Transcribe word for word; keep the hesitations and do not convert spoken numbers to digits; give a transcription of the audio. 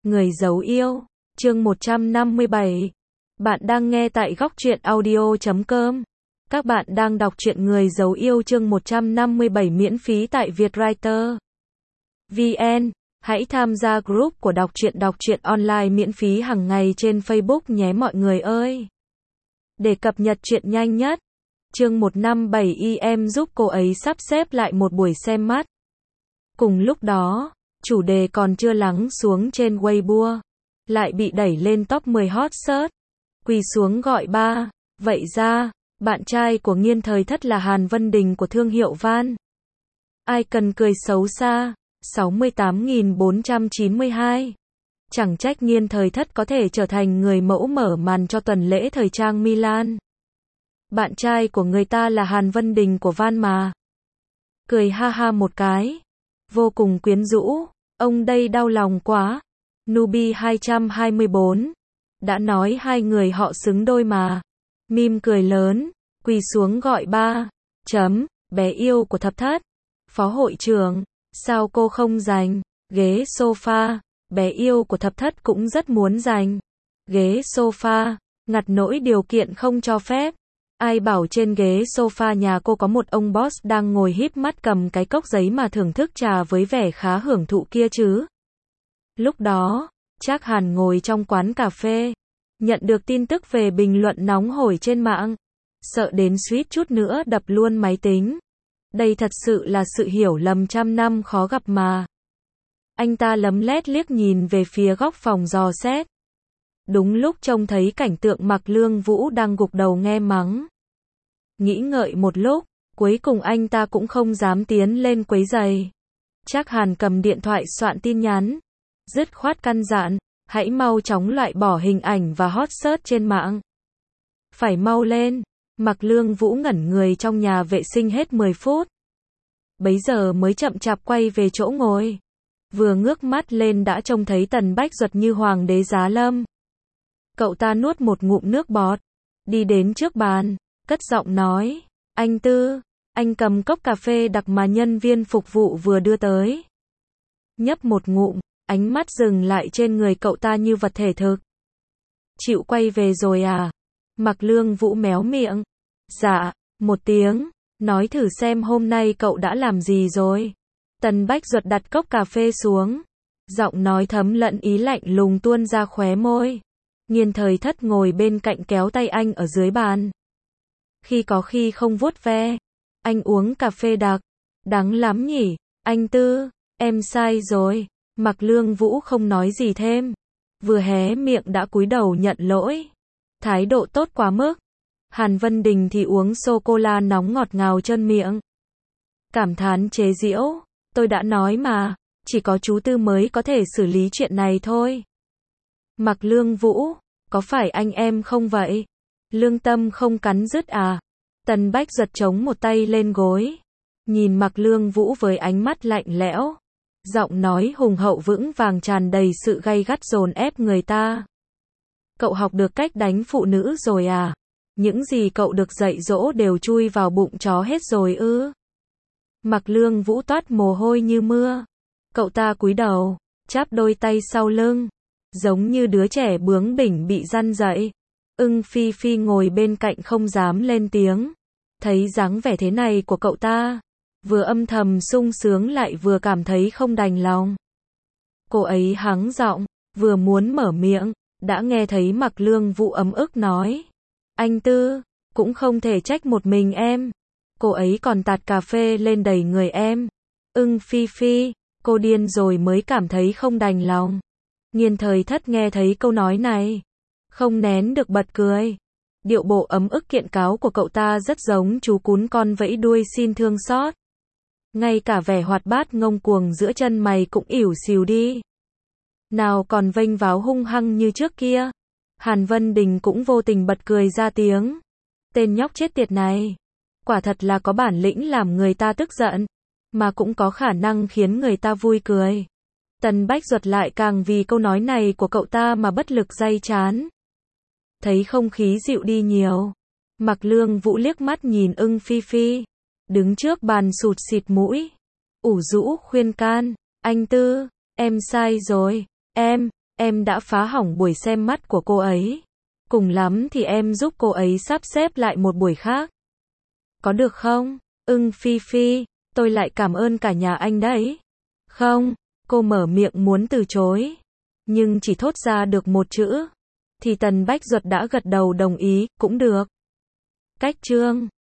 Người giấu yêu, chương một trăm năm mươi bảy. Bạn đang nghe tại góc truyện audio chấm com. Các bạn đang đọc truyện Người giấu yêu chương một trăm năm mươi bảy miễn phí tại Vietwriter chấm vn. Hãy tham gia group của đọc truyện đọc truyện online miễn phí hàng ngày trên Facebook nhé mọi người ơi. Để cập nhật truyện nhanh nhất, chương một trăm năm mươi bảy y em giúp cô ấy sắp xếp lại một buổi xem mắt. Cùng lúc đó, chủ đề còn chưa lắng xuống trên Weibo, lại bị đẩy lên top mười hot search. Quỳ xuống gọi ba, vậy ra, bạn trai của Nghiên Thời Thất là Hàn Vân Đình của thương hiệu Van. Ai cần cười xấu xa, sáu mươi tám nghìn bốn trăm chín mươi hai. Chẳng trách Nghiên Thời Thất có thể trở thành người mẫu mở màn cho tuần lễ thời trang Milan. Bạn trai của người ta là Hàn Vân Đình của Van mà. Cười ha ha một cái. Vô cùng quyến rũ, ông đây đau lòng quá. Nubi hai trăm hai mươi bốn. Đã nói hai người họ xứng đôi mà. Mim cười lớn, quỳ xuống gọi ba. Chấm, bé yêu của Thập Thất. Phó hội trưởng, sao cô không giành ghế sofa? Bé yêu của Thập Thất cũng rất muốn giành ghế sofa, ngặt nỗi điều kiện không cho phép. Ai bảo trên ghế sofa nhà cô có một ông boss đang ngồi híp mắt cầm cái cốc giấy mà thưởng thức trà với vẻ khá hưởng thụ kia chứ. Lúc đó, Trác Hàn ngồi trong quán cà phê, nhận được tin tức về bình luận nóng hổi trên mạng, sợ đến suýt chút nữa đập luôn máy tính. Đây thật sự là sự hiểu lầm trăm năm khó gặp mà. Anh ta lấm lét liếc nhìn về phía góc phòng dò xét. Đúng lúc trông thấy cảnh tượng Mạc Lương Vũ đang gục đầu nghe mắng. Nghĩ ngợi một lúc, cuối cùng anh ta cũng không dám tiến lên quấy giày. Trác Hàn cầm điện thoại soạn tin nhắn, dứt khoát căn dặn, hãy mau chóng loại bỏ hình ảnh và hot search trên mạng. Phải mau lên. Mạc Lương Vũ ngẩn người trong nhà vệ sinh hết mười phút. Bấy giờ mới chậm chạp quay về chỗ ngồi. Vừa ngước mắt lên đã trông thấy Tần Bách Duật như hoàng đế giá lâm. Cậu ta nuốt một ngụm nước bọt, đi đến trước bàn, cất giọng nói, anh Tư, anh cầm cốc cà phê đặc mà nhân viên phục vụ vừa đưa tới. Nhấp một ngụm, ánh mắt dừng lại trên người cậu ta như vật thể thực. Chịu quay về rồi à? Mạc Lương Vũ méo miệng. Dạ, một tiếng, nói thử xem hôm nay cậu đã làm gì rồi. Tần Bách Duật đặt cốc cà phê xuống, giọng nói thấm lẫn ý lạnh lùng tuôn ra khóe môi. Nghiên Thời Thất ngồi bên cạnh kéo tay anh ở dưới bàn. Khi có khi không vuốt ve. Anh uống cà phê đặc. Đắng lắm nhỉ, anh Tư, em sai rồi. Mạc Lương Vũ không nói gì thêm. Vừa hé miệng đã cúi đầu nhận lỗi. Thái độ tốt quá mức. Hàn Vân Đình thì uống sô-cô-la nóng ngọt ngào trơn miệng. Cảm thán chế giễu, tôi đã nói mà, chỉ có chú Tư mới có thể xử lý chuyện này thôi. Mạc Lương Vũ, có phải anh em không vậy? Lương tâm không cắn rứt à? Tần Bách Duật chống một tay lên gối, nhìn Mạc Lương Vũ với ánh mắt lạnh lẽo, giọng nói hùng hậu vững vàng tràn đầy sự gay gắt dồn ép người ta. Cậu học được cách đánh phụ nữ rồi à? Những gì cậu được dạy dỗ đều chui vào bụng chó hết rồi ư? Mạc Lương Vũ toát mồ hôi như mưa. Cậu ta cúi đầu, chắp đôi tay sau lưng, giống như đứa trẻ bướng bỉnh bị răn dạy. Ưng Phi Phi ngồi bên cạnh không dám lên tiếng. Thấy dáng vẻ thế này của cậu ta, vừa âm thầm sung sướng lại vừa cảm thấy không đành lòng. Cô ấy hắng giọng, vừa muốn mở miệng, đã nghe thấy Mạc Lương Vũ ấm ức nói. Anh Tư, cũng không thể trách một mình em. Cô ấy còn tạt cà phê lên đầy người em. Ưng Phi Phi, cô điên rồi mới cảm thấy không đành lòng. Nghiên Thời Thất nghe thấy câu nói này, không nén được bật cười. Điệu bộ ấm ức kiện cáo của cậu ta rất giống chú cún con vẫy đuôi xin thương xót. Ngay cả vẻ hoạt bát ngông cuồng giữa chân mày cũng ỉu xìu đi. Nào còn vênh váo hung hăng như trước kia. Hàn Vân Đình cũng vô tình bật cười ra tiếng. Tên nhóc chết tiệt này, quả thật là có bản lĩnh làm người ta tức giận, mà cũng có khả năng khiến người ta vui cười. Tần Bách Duật lại càng vì câu nói này của cậu ta mà bất lực day chán. Thấy không khí dịu đi nhiều, Mạc Lương Vũ liếc mắt nhìn Ưng Phi Phi, đứng trước bàn sụt xịt mũi, ủ rũ khuyên can, anh Tư, em sai rồi, em, em đã phá hỏng buổi xem mắt của cô ấy. Cùng lắm thì em giúp cô ấy sắp xếp lại một buổi khác. Có được không? Ưng Phi Phi, tôi lại cảm ơn cả nhà anh đấy. Không, cô mở miệng muốn từ chối, nhưng chỉ thốt ra được một chữ, thì Tần Bách Duật đã gật đầu đồng ý, cũng được. Cách chương